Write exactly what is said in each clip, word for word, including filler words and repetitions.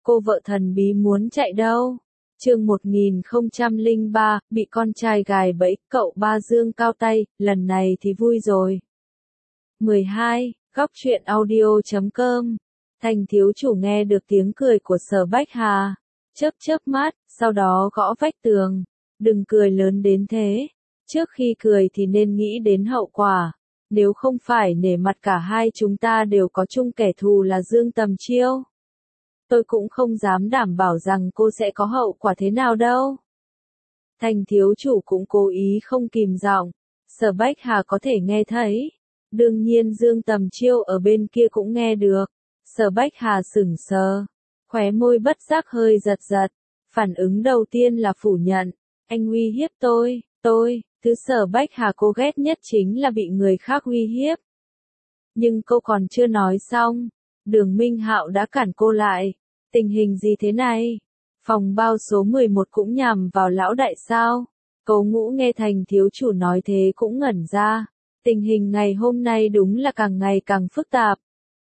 Cô vợ thần bí muốn chạy đâu? Chương một nghìn không trăm lẻ ba, bị con trai gài bẫy, cậu ba Dương cao tay, lần này thì vui rồi. mười hai, góc truyện audio chấm com. Thành thiếu chủ nghe được tiếng cười của Sở Bách Hà, chớp chớp mắt, sau đó gõ vách tường. Đừng cười lớn đến thế. Trước khi cười thì nên nghĩ đến hậu quả. Nếu không phải nể mặt cả hai chúng ta đều có chung kẻ thù là Dương Tầm Chiêu, tôi cũng không dám đảm bảo rằng cô sẽ có hậu quả thế nào đâu. Thành thiếu chủ cũng cố ý không kìm giọng. Sở Bách Hà có thể nghe thấy. Đương nhiên Dương Tầm Chiêu ở bên kia cũng nghe được. Sở Bách Hà sững sờ, khóe môi bất giác hơi giật giật. Phản ứng đầu tiên là phủ nhận. Anh uy hiếp tôi, tôi, thứ Sở Bách Hà cô ghét nhất chính là bị người khác uy hiếp. Nhưng cô còn chưa nói xong, Đường Minh Hạo đã cản cô lại. Tình hình gì thế này? Phòng bao số mười một cũng nhằm vào lão đại sao? Cố Ngũ nghe Thành thiếu chủ nói thế cũng ngẩn ra. Tình hình ngày hôm nay đúng là càng ngày càng phức tạp.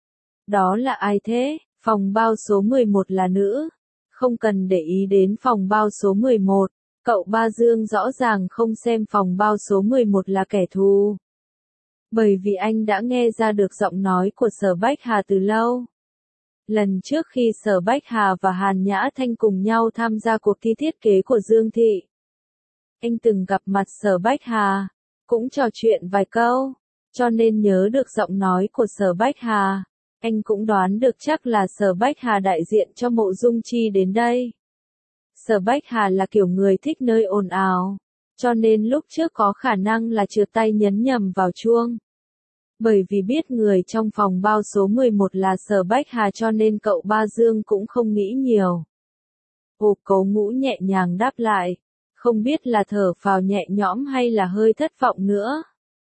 Đó là ai thế? Phòng bao số mười một là nữ. Không cần để ý đến phòng bao số mười một. Cậu ba Dương rõ ràng không xem phòng bao số mười một là kẻ thù. Bởi vì anh đã nghe ra được giọng nói của Sở Bách Hà từ lâu. Lần trước khi Sở Bách Hà và Hàn Nhã Thanh cùng nhau tham gia cuộc thi thiết kế của Dương Thị, anh từng gặp mặt Sở Bách Hà, cũng trò chuyện vài câu, cho nên nhớ được giọng nói của Sở Bách Hà. Anh cũng đoán được chắc là Sở Bách Hà đại diện cho Mộ Dung Chi đến đây. Sở Bách Hà là kiểu người thích nơi ồn ào, cho nên lúc trước có khả năng là trượt tay nhấn nhầm vào chuông. Bởi vì biết người trong phòng bao số mười một là Sở Bách Hà cho nên cậu ba Dương cũng không nghĩ nhiều. Ồ, Cố Ngũ nhẹ nhàng đáp lại, không biết là thở phào nhẹ nhõm hay là hơi thất vọng nữa.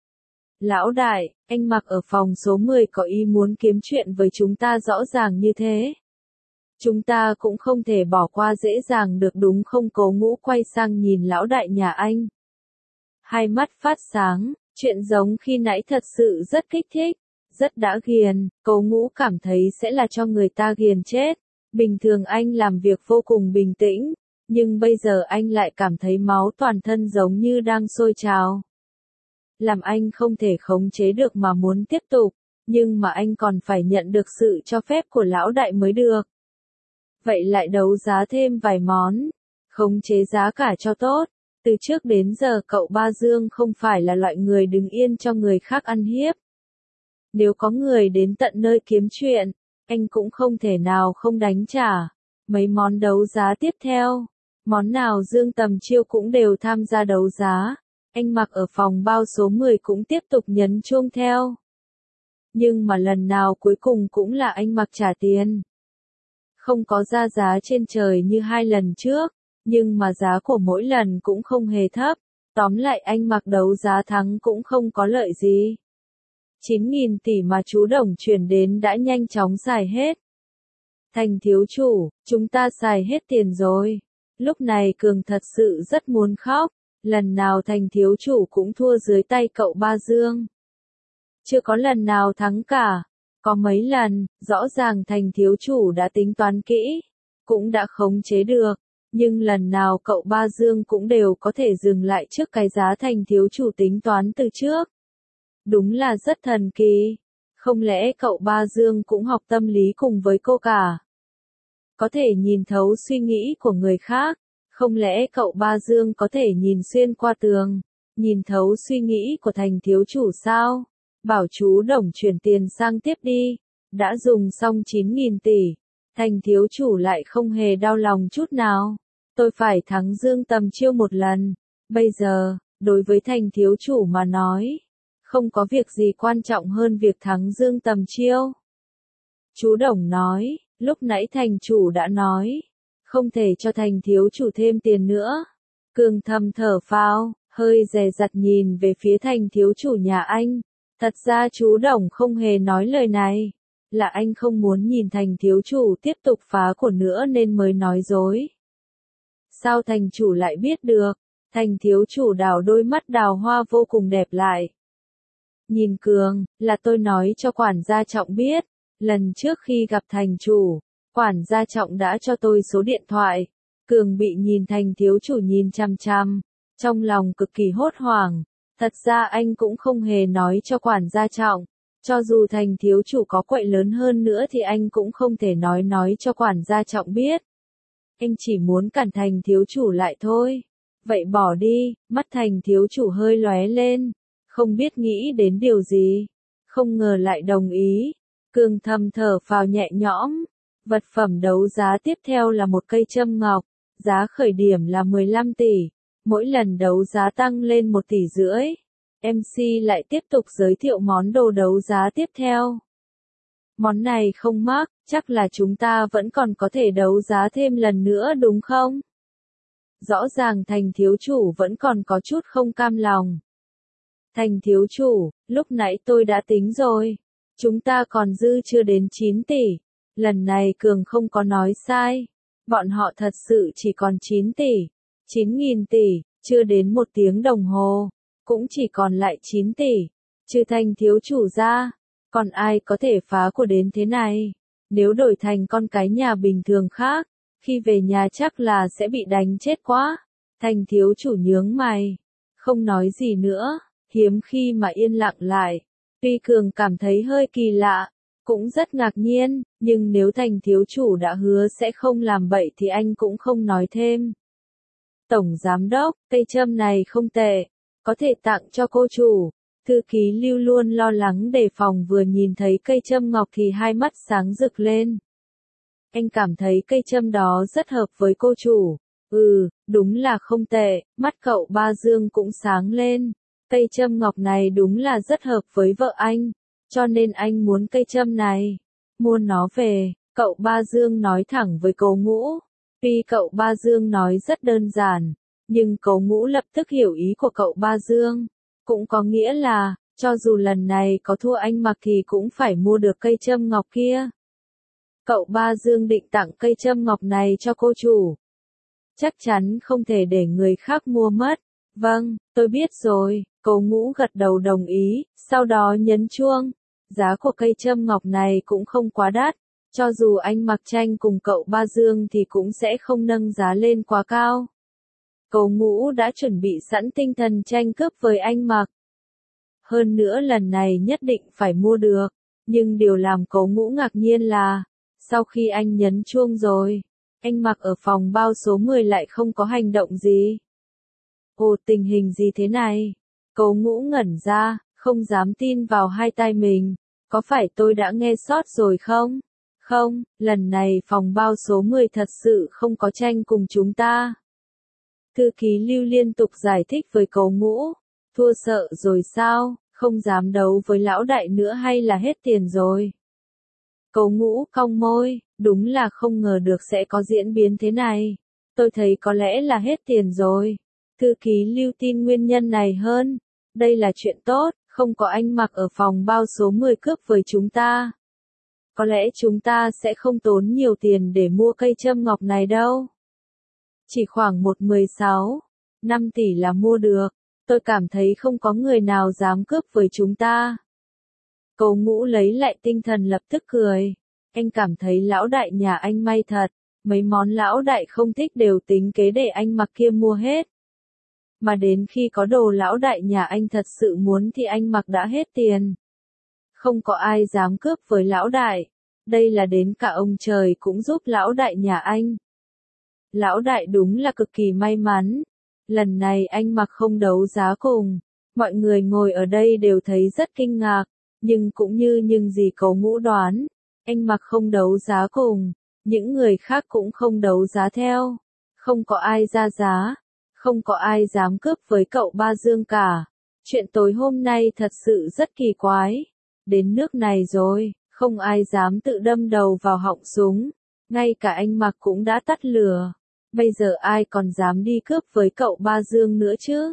Lão đại, anh mặc ở phòng số mười có ý muốn kiếm chuyện với chúng ta rõ ràng như thế. Chúng ta cũng không thể bỏ qua dễ dàng được đúng không? Cố Ngũ quay sang nhìn lão đại nhà anh. Hai mắt phát sáng, chuyện giống khi nãy thật sự rất kích thích, rất đã ghiền. Cố Ngũ cảm thấy sẽ là cho người ta ghiền chết. Bình thường anh làm việc vô cùng bình tĩnh, nhưng bây giờ anh lại cảm thấy máu toàn thân giống như đang sôi trào. Làm anh không thể khống chế được mà muốn tiếp tục, nhưng mà anh còn phải nhận được sự cho phép của lão đại mới được. Vậy lại đấu giá thêm vài món, khống chế giá cả cho tốt. Từ trước đến giờ cậu ba Dương không phải là loại người đứng yên cho người khác ăn hiếp. Nếu có người đến tận nơi kiếm chuyện, anh cũng không thể nào không đánh trả. Mấy món đấu giá tiếp theo, món nào Dương Tầm Chiêu cũng đều tham gia đấu giá. Anh mặc ở phòng bao số mười cũng tiếp tục nhấn chuông theo. Nhưng mà lần nào cuối cùng cũng là anh mặc trả tiền. Không có ra giá trên trời như hai lần trước, nhưng mà giá của mỗi lần cũng không hề thấp. Tóm lại anh mặc đấu giá thắng cũng không có lợi gì. chín nghìn tỷ mà chú Đồng chuyển đến đã nhanh chóng xài hết. Thành thiếu chủ, chúng ta xài hết tiền rồi. Lúc này Cường thật sự rất muốn khóc. Lần nào Thành thiếu chủ cũng thua dưới tay cậu ba Dương. Chưa có lần nào thắng cả. Có mấy lần, rõ ràng Thành thiếu chủ đã tính toán kỹ, cũng đã khống chế được, nhưng lần nào cậu ba Dương cũng đều có thể dừng lại trước cái giá Thành thiếu chủ tính toán từ trước. Đúng là rất thần kỳ. Không lẽ cậu ba Dương cũng học tâm lý cùng với cô cả? Có thể nhìn thấu suy nghĩ của người khác. Không lẽ cậu ba Dương có thể nhìn xuyên qua tường, nhìn thấu suy nghĩ của Thành thiếu chủ sao? Bảo chú Đồng chuyển tiền sang tiếp đi. Đã dùng xong chín nghìn tỷ. Thành thiếu chủ lại không hề đau lòng chút nào. Tôi phải thắng Dương Tầm Chiêu một lần. Bây giờ, đối với Thành thiếu chủ mà nói, không có việc gì quan trọng hơn việc thắng Dương Tầm Chiêu. Chú Đồng nói, lúc nãy Thành chủ đã nói, không thể cho Thành thiếu chủ thêm tiền nữa. Cường thầm thở phào, hơi dè dặt nhìn về phía Thành thiếu chủ nhà anh. Thật ra chú Đồng không hề nói lời này, là anh không muốn nhìn Thành thiếu chủ tiếp tục phá của nữa nên mới nói dối. Sao Thành chủ lại biết được? Thành thiếu chủ đào đôi mắt đào hoa vô cùng đẹp lại. Nhìn Cường, là tôi nói cho quản gia Trọng biết, lần trước khi gặp Thành chủ, Quản gia Trọng đã cho tôi số điện thoại. Cường bị nhìn Thành thiếu chủ nhìn chằm chằm, trong lòng cực kỳ hốt hoảng. Thật ra anh cũng không hề nói cho quản gia Trọng. Cho dù Thành thiếu chủ có quậy lớn hơn nữa thì anh cũng không thể nói nói cho quản gia Trọng biết. Anh chỉ muốn cản Thành thiếu chủ lại thôi. Vậy bỏ đi, mắt Thành thiếu chủ hơi lóe lên. Không biết nghĩ đến điều gì. Không ngờ lại đồng ý. Cường thầm thở phào nhẹ nhõm. Vật phẩm đấu giá tiếp theo là một cây châm ngọc. Giá khởi điểm là mười lăm tỷ. Mỗi lần đấu giá tăng lên một tỷ rưỡi. em xê lại tiếp tục giới thiệu món đồ đấu giá tiếp theo. Món này không mắc, chắc là chúng ta vẫn còn có thể đấu giá thêm lần nữa đúng không? Rõ ràng Thành thiếu chủ vẫn còn có chút không cam lòng. Thành thiếu chủ, lúc nãy tôi đã tính rồi. Chúng ta còn dư chưa đến chín tỷ. Lần này Cường không có nói sai. Bọn họ thật sự chỉ còn chín tỷ. chín nghìn tỷ, chưa đến một tiếng đồng hồ. Cũng chỉ còn lại chín tỷ. Trừ Thành thiếu chủ ra. Còn ai có thể phá của đến thế này? Nếu đổi thành con cái nhà bình thường khác, khi về nhà chắc là sẽ bị đánh chết quá. Thành thiếu chủ nhướng mày. Không nói gì nữa. Hiếm khi mà yên lặng lại. Tuy Cường cảm thấy hơi kỳ lạ. Cũng rất ngạc nhiên, nhưng nếu Thành thiếu chủ đã hứa sẽ không làm bậy thì anh cũng không nói thêm. Tổng giám đốc, cây châm này không tệ, có thể tặng cho cô chủ. Thư ký Lưu luôn lo lắng đề phòng vừa nhìn thấy cây châm ngọc thì hai mắt sáng rực lên. Anh cảm thấy cây châm đó rất hợp với cô chủ. Ừ, đúng là không tệ, mắt cậu Ba Dương cũng sáng lên. Cây châm ngọc này đúng là rất hợp với vợ anh. Cho nên anh muốn cây châm này. Mua nó về, cậu Ba Dương nói thẳng với Cố Ngũ. Tuy cậu Ba Dương nói rất đơn giản, nhưng Cố Ngũ lập tức hiểu ý của cậu Ba Dương. Cũng có nghĩa là, cho dù lần này có thua anh Mặc thì cũng phải mua được cây châm ngọc kia. Cậu Ba Dương định tặng cây châm ngọc này cho cô chủ. Chắc chắn không thể để người khác mua mất. Vâng, tôi biết rồi. Cố Ngũ gật đầu đồng ý, sau đó nhấn chuông. Giá của cây châm ngọc này cũng không quá đắt. Cho dù anh Mặc tranh cùng cậu Ba Dương thì cũng sẽ không nâng giá lên quá cao. Cố Ngũ đã chuẩn bị sẵn tinh thần tranh cướp với anh Mặc. Hơn nữa lần này nhất định phải mua được. Nhưng điều làm Cố Ngũ ngạc nhiên là, sau khi anh nhấn chuông rồi, anh Mặc ở phòng bao số mười lại không có hành động gì. Ồ, tình hình gì thế này? Cố Ngũ ngẩn ra, không dám tin vào hai tai mình. Có phải tôi đã nghe sót rồi không? Không, lần này phòng bao số mười thật sự không có tranh cùng chúng ta. Thư ký Lưu liên tục giải thích với Cố Ngũ. Thua sợ rồi sao? Không dám đấu với lão đại nữa hay là hết tiền rồi? Cố Ngũ cong môi, đúng là không ngờ được sẽ có diễn biến thế này. Tôi thấy có lẽ là hết tiền rồi. Thư ký Lưu tin nguyên nhân này hơn. Đây là chuyện tốt, không có anh Mặc ở phòng bao số mười cướp với chúng ta. Có lẽ chúng ta sẽ không tốn nhiều tiền để mua cây châm ngọc này đâu. Chỉ khoảng một phẩy mười sáu, năm tỷ là mua được. Tôi cảm thấy không có người nào dám cướp với chúng ta. Cố Ngũ lấy lại tinh thần lập tức cười. Anh cảm thấy lão đại nhà anh may thật. Mấy món lão đại không thích đều tính kế để anh Mặc kia mua hết. Mà đến khi có đồ lão đại nhà anh thật sự muốn thì anh Mặc đã hết tiền. Không có ai dám cướp với lão đại. Đây là đến cả ông trời cũng giúp lão đại nhà anh. Lão đại đúng là cực kỳ may mắn. Lần này anh Mặc không đấu giá cùng. Mọi người ngồi ở đây đều thấy rất kinh ngạc. Nhưng cũng như nhưng gì Cố Ngũ đoán. Anh Mặc không đấu giá cùng. Những người khác cũng không đấu giá theo. Không có ai ra giá. Không có ai dám cướp với cậu Ba Dương cả. Chuyện tối hôm nay thật sự rất kỳ quái. Đến nước này rồi, không ai dám tự đâm đầu vào họng súng. Ngay cả anh Mặc cũng đã tắt lửa. Bây giờ ai còn dám đi cướp với cậu Ba Dương nữa chứ?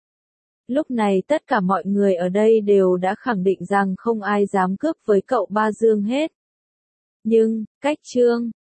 Lúc này tất cả mọi người ở đây đều đã khẳng định rằng không ai dám cướp với cậu Ba Dương hết. Nhưng, cách chương